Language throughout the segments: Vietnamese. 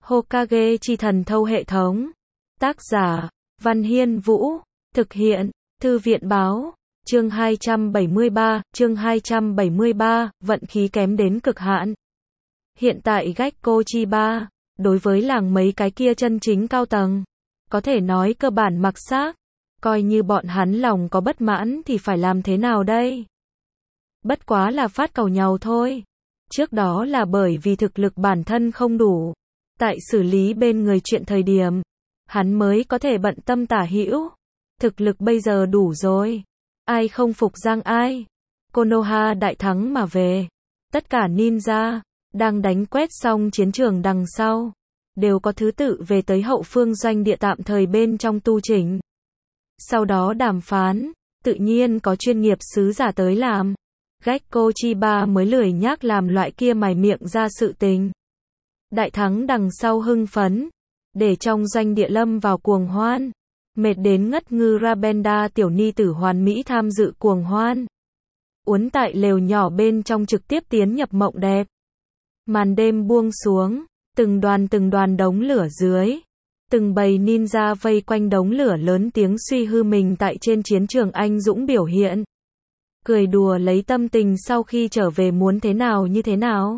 Hokage chi thần thâu hệ thống. Tác giả, Văn Hiên Vũ. Thực hiện, Thư viện báo. Chương 273, vận khí kém đến cực hạn. Hiện tại Gekko Chiba, đối với làng mấy cái kia chân chính cao tầng, có thể nói cơ bản mặc xác. Coi như bọn hắn lòng có bất mãn thì phải làm thế nào đây? Bất quá là phát cầu nhau thôi. Trước đó là bởi vì thực lực bản thân không đủ. Tại xử lý bên người chuyện thời điểm, hắn mới có thể bận tâm tả hữu. Thực lực bây giờ đủ rồi. Ai không phục giang ai. Konoha đại thắng mà về. Tất cả ninja, đang đánh quét xong chiến trường đằng sau, đều có thứ tự về tới hậu phương doanh địa tạm thời bên trong tu chỉnh. Sau đó đàm phán, tự nhiên có chuyên nghiệp sứ giả tới làm. Gekko Chiba mới lười nhác làm loại kia mài miệng ra sự tình. Đại thắng đằng sau hưng phấn, để trong doanh địa lâm vào cuồng hoan. Mệt đến ngất ngư Rabenda tiểu ni tử hoàn mỹ tham dự cuồng hoan. Uốn tại lều nhỏ bên trong trực tiếp tiến nhập mộng đẹp. Màn đêm buông xuống, từng đoàn đống lửa dưới. Từng bầy ninja vây quanh đống lửa lớn tiếng suy hư mình tại trên chiến trường anh dũng biểu hiện. Cười đùa lấy tâm tình sau khi trở về muốn thế nào như thế nào.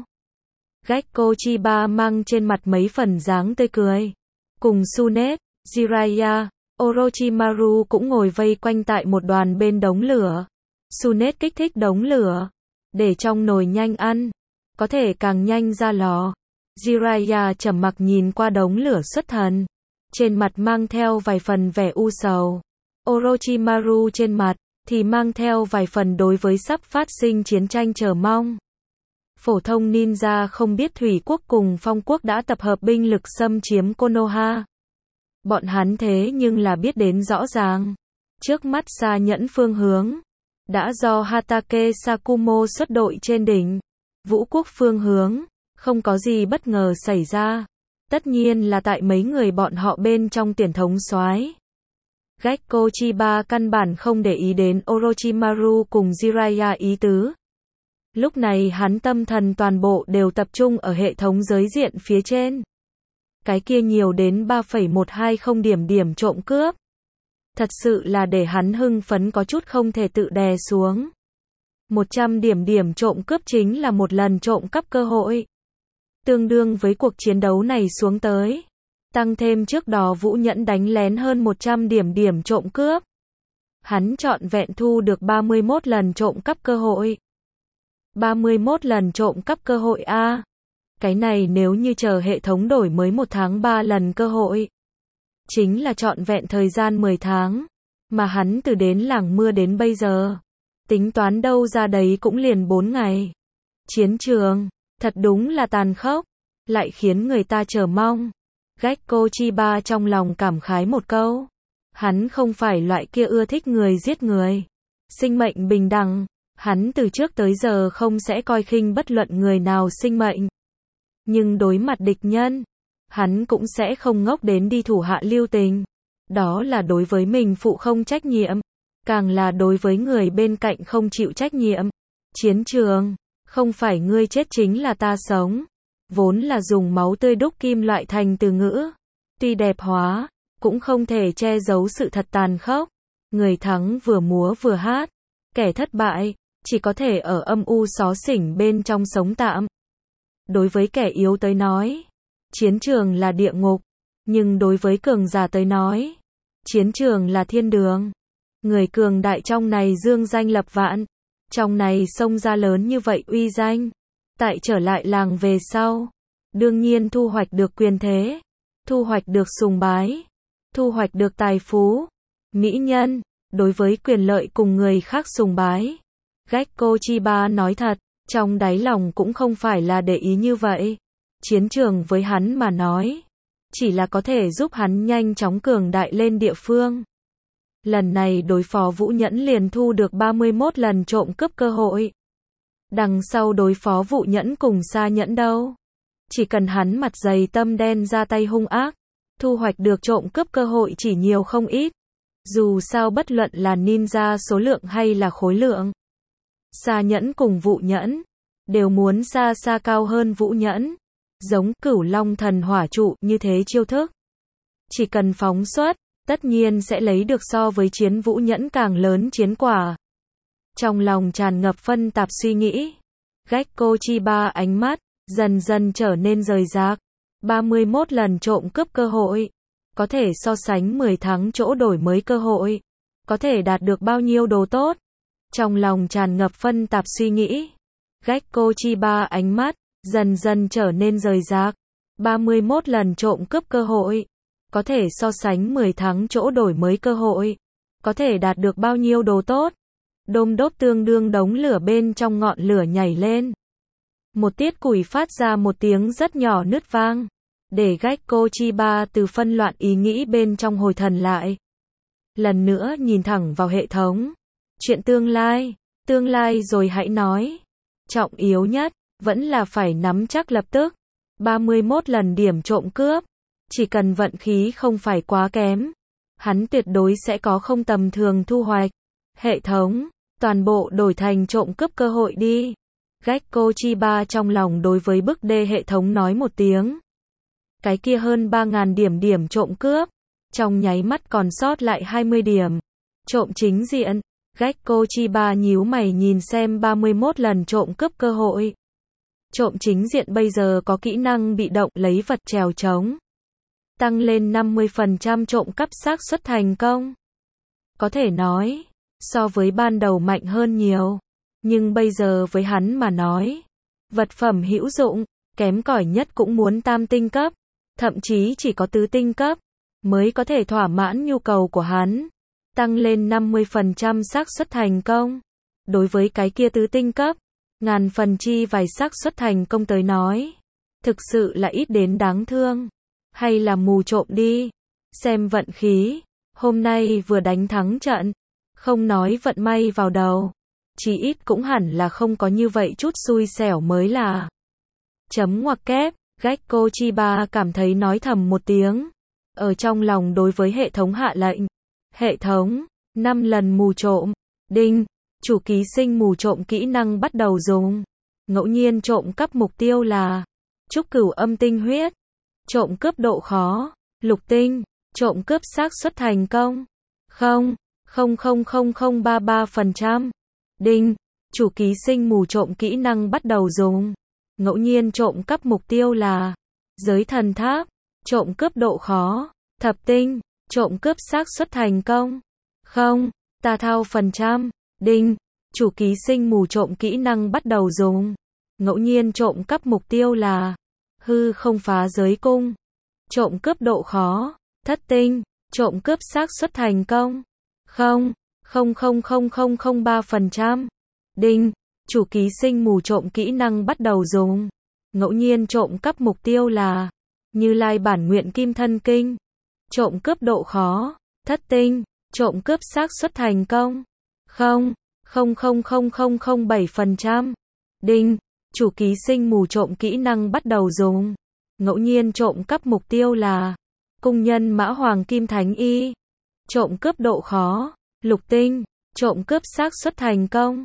Gekko Chiba mang trên mặt mấy phần dáng tươi cười. Cùng Tsunade, Jiraiya, Orochimaru cũng ngồi vây quanh tại một đoàn bên đống lửa. Tsunade kích thích đống lửa, để trong nồi nhanh ăn, có thể càng nhanh ra lò. Jiraiya trầm mặc nhìn qua đống lửa xuất thần, trên mặt mang theo vài phần vẻ u sầu. Orochimaru trên mặt thì mang theo vài phần đối với sắp phát sinh chiến tranh chờ mong. Phổ thông ninja không biết Thủy quốc cùng Phong quốc đã tập hợp binh lực xâm chiếm Konoha. Bọn hắn thế nhưng là biết đến rõ ràng. Trước mắt xa nhẫn phương hướng, đã do Hatake Sakumo xuất đội trên đỉnh. Vũ quốc phương hướng, không có gì bất ngờ xảy ra. Tất nhiên là tại mấy người bọn họ bên trong tiền thống soái. Gekko Chiba căn bản không để ý đến Orochimaru cùng Jiraiya ý tứ. Lúc này hắn tâm thần toàn bộ đều tập trung ở hệ thống giới diện phía trên. Cái kia nhiều đến 3,120 điểm trộm cướp. Thật sự là để hắn hưng phấn có chút không thể tự đè xuống. 100 điểm trộm cướp chính là một lần trộm cắp cơ hội. Tương đương với cuộc chiến đấu này xuống tới. Tăng thêm trước đó Vũ Nhẫn đánh lén hơn 100 điểm trộm cướp. Hắn trọn vẹn thu được 31 lần trộm cắp cơ hội. 31 lần trộm cắp cơ hội a. Cái này nếu như chờ hệ thống đổi mới 1 tháng 3 lần cơ hội. Chính là trọn vẹn thời gian 10 tháng. Mà hắn từ đến làng mưa đến bây giờ. Tính toán đâu ra đấy cũng liền 4 ngày. Chiến trường, thật đúng là tàn khốc. Lại khiến người ta chờ mong. Gekko Chiba trong lòng cảm khái một câu. Hắn không phải loại kia ưa thích người giết người. Sinh mệnh bình đẳng. Hắn từ trước tới giờ không sẽ coi khinh bất luận người nào sinh mệnh. Nhưng đối mặt địch nhân, hắn cũng sẽ không ngốc đến đi thủ hạ lưu tình. Đó là đối với mình phụ không trách nhiệm. Càng là đối với người bên cạnh không chịu trách nhiệm. Chiến trường, không phải ngươi chết chính là ta sống. Vốn là dùng máu tươi đúc kim loại thành từ ngữ. Tuy đẹp hóa, cũng không thể che giấu sự thật tàn khốc. Người thắng vừa múa vừa hát. Kẻ thất bại, chỉ có thể ở âm u xó xỉnh bên trong sống tạm. Đối với kẻ yếu tới nói, chiến trường là địa ngục. Nhưng đối với cường giả tới nói, chiến trường là thiên đường. Người cường đại trong này dương danh lập vạn. Trong này xông ra lớn như vậy uy danh. Tại trở lại làng về sau, đương nhiên thu hoạch được quyền thế, thu hoạch được sùng bái, thu hoạch được tài phú, mỹ nhân, đối với quyền lợi cùng người khác sùng bái. Gekko Chiba nói thật, trong đáy lòng cũng không phải là để ý như vậy. Chiến trường với hắn mà nói, chỉ là có thể giúp hắn nhanh chóng cường đại lên địa phương. Lần này đối phó Vũ Nhẫn liền thu được 31 lần trộm cướp cơ hội. Đằng sau đối phó Vũ Nhẫn cùng Sa Nhẫn đâu. Chỉ cần hắn mặt dày tâm đen ra tay hung ác, thu hoạch được trộm cướp cơ hội chỉ nhiều không ít. Dù sao bất luận là ninja số lượng hay là khối lượng, Sa Nhẫn cùng Vũ Nhẫn đều muốn xa xa cao hơn Vũ Nhẫn. giống Cửu Long Thần Hỏa Trụ như thế chiêu thức. Chỉ cần phóng xuất, tất nhiên sẽ lấy được so với Chiến Vũ Nhẫn càng lớn chiến quả. Trong lòng tràn ngập phân tạp suy nghĩ, Gekko Chiba ánh mắt dần dần trở nên rời rạc. 31 lần trộm cướp cơ hội, có thể so sánh 10 tháng chỗ đổi mới cơ hội, có thể đạt được bao nhiêu đồ tốt. Trong lòng tràn ngập phân tạp suy nghĩ, Gekko Chiba ánh mắt dần dần trở nên rời rạc. 31 lần trộm cướp cơ hội, có thể so sánh 10 tháng chỗ đổi mới cơ hội, có thể đạt được bao nhiêu đồ tốt. Đôm đốp tương đương đống lửa bên trong ngọn lửa nhảy lên. Một tiết củi phát ra một tiếng rất nhỏ nứt vang, để Gekko Chiba từ phân loạn ý nghĩ bên trong hồi thần lại. Lần nữa nhìn thẳng vào hệ thống. Chuyện tương lai rồi hãy nói. Trọng yếu nhất, vẫn là phải nắm chắc lập tức. 31 lần điểm trộm cướp, chỉ cần vận khí không phải quá kém, hắn tuyệt đối sẽ có không tầm thường thu hoạch. Hệ thống, toàn bộ đổi thành trộm cướp cơ hội đi. Gekko Chiba trong lòng đối với bức đê hệ thống nói một tiếng. Cái kia hơn 3.000 điểm trộm cướp, trong nháy mắt còn sót lại 20 điểm. Trộm chính diện, Gekko Chiba nhíu mày nhìn xem 31 lần trộm cướp cơ hội. Trộm chính diện bây giờ có kỹ năng bị động lấy vật trèo trống, tăng lên 50% trộm cắp xác suất thành công. Có thể nói, so với ban đầu mạnh hơn nhiều. Nhưng bây giờ với hắn mà nói, vật phẩm hữu dụng, kém cỏi nhất cũng muốn tam tinh cấp, thậm chí chỉ có tứ tinh cấp, mới có thể thỏa mãn nhu cầu của hắn. Tăng lên 50% xác suất thành công. Đối với cái kia tứ tinh cấp, ngàn phần chi vài xác suất thành công tới nói, thực sự là ít đến đáng thương. Hay là mù trộm đi, xem vận khí, hôm nay vừa đánh thắng trận, không nói vận may vào đầu, chỉ ít cũng hẳn là không có như vậy chút xui xẻo mới là. Chấm ngoặc kép, Gekko Chiba cảm thấy nói thầm một tiếng, ở trong lòng đối với hệ thống hạ lệnh. Hệ thống, 5 lần mù trộm, đinh, chủ ký sinh mù trộm kỹ năng bắt đầu dùng. Ngẫu nhiên trộm cắp mục tiêu là trúc cửu âm tinh huyết. Trộm cướp độ khó, lục tinh. Trộm cướp xác suất thành công 0,00033%. Đinh, chủ ký sinh mù trộm kỹ năng bắt đầu dùng. Ngẫu nhiên trộm cắp mục tiêu là giới thần tháp. Trộm cướp độ khó, thập tinh. Trộm cướp xác suất thành công 0,000%. Đinh, chủ ký sinh mù trộm kỹ năng bắt đầu dùng. Ngẫu nhiên trộm cắp mục tiêu là hư không phá giới cung. Trộm cướp độ khó, thất tinh. Trộm cướp xác suất thành công 0,00003%. Đinh, chủ ký sinh mù trộm kỹ năng bắt đầu dùng. Ngẫu nhiên trộm cắp mục tiêu là Như Lai bản nguyện kim thân kinh. Trộm cướp độ khó, thất tinh. Trộm cướp xác suất thành công 0,00007%. Đinh, chủ ký sinh mù trộm kỹ năng bắt đầu dùng. Ngẫu nhiên trộm cắp mục tiêu là cung nhân mã hoàng kim thánh y. Trộm cướp độ khó, lục tinh. Trộm cướp xác suất thành công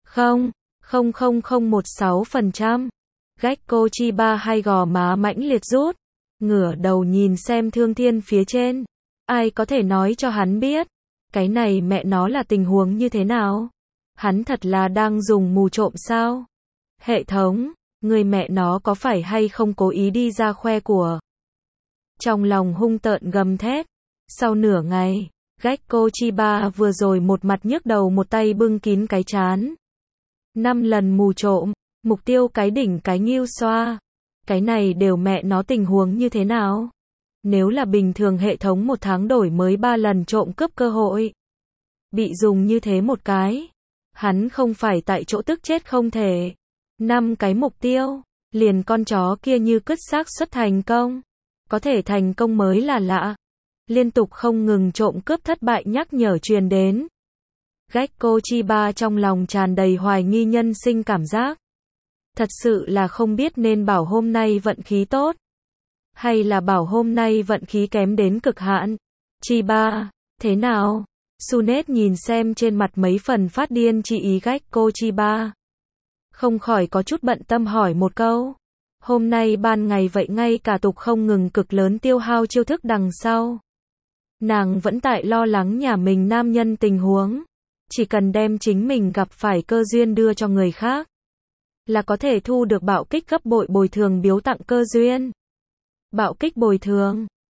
0,00016%. Gekko Chiba hay gò má mãnh liệt rút, ngửa đầu nhìn xem Thương Thiên phía trên. Ai có thể nói cho hắn biết, cái này mẹ nó là tình huống như thế nào? Hắn thật là đang dùng mù trộm sao? Hệ thống, người mẹ nó có phải hay không cố ý đi ra khoe của? Trong lòng hung tợn gầm thét. Sau nửa ngày, Gekko Chiba vừa rồi một mặt nhức đầu một tay bưng kín cái trán. 5 lần mù trộm, mục tiêu cái đỉnh cái nghiêu xoa. Cái này đều mẹ nó tình huống như thế nào? Nếu là bình thường hệ thống một tháng đổi mới 3 lần trộm cướp cơ hội, bị dùng như thế một cái, hắn không phải tại chỗ tức chết không thể. 5 cái mục tiêu, liền con chó kia như cứt xác suất thành công. Có thể thành công mới là lạ. Liên tục không ngừng trộm cướp thất bại nhắc nhở truyền đến. Gekko Chiba trong lòng tràn đầy hoài nghi nhân sinh cảm giác. Thật sự là không biết nên bảo hôm nay vận khí tốt, hay là bảo hôm nay vận khí kém đến cực hạn. Chiba, thế nào? Sunet nhìn xem trên mặt mấy phần phát điên chi ý Gekko Chiba, không khỏi có chút bận tâm hỏi một câu. Hôm nay ban ngày vậy ngay cả tục không ngừng cực lớn tiêu hao chiêu thức đằng sau. Nàng vẫn tại lo lắng nhà mình nam nhân tình huống. Chỉ cần đem chính mình gặp phải cơ duyên đưa cho người khác, là có thể thu được bạo kích gấp bội bồi thường biếu tặng cơ duyên. Bạo kích bồi thường.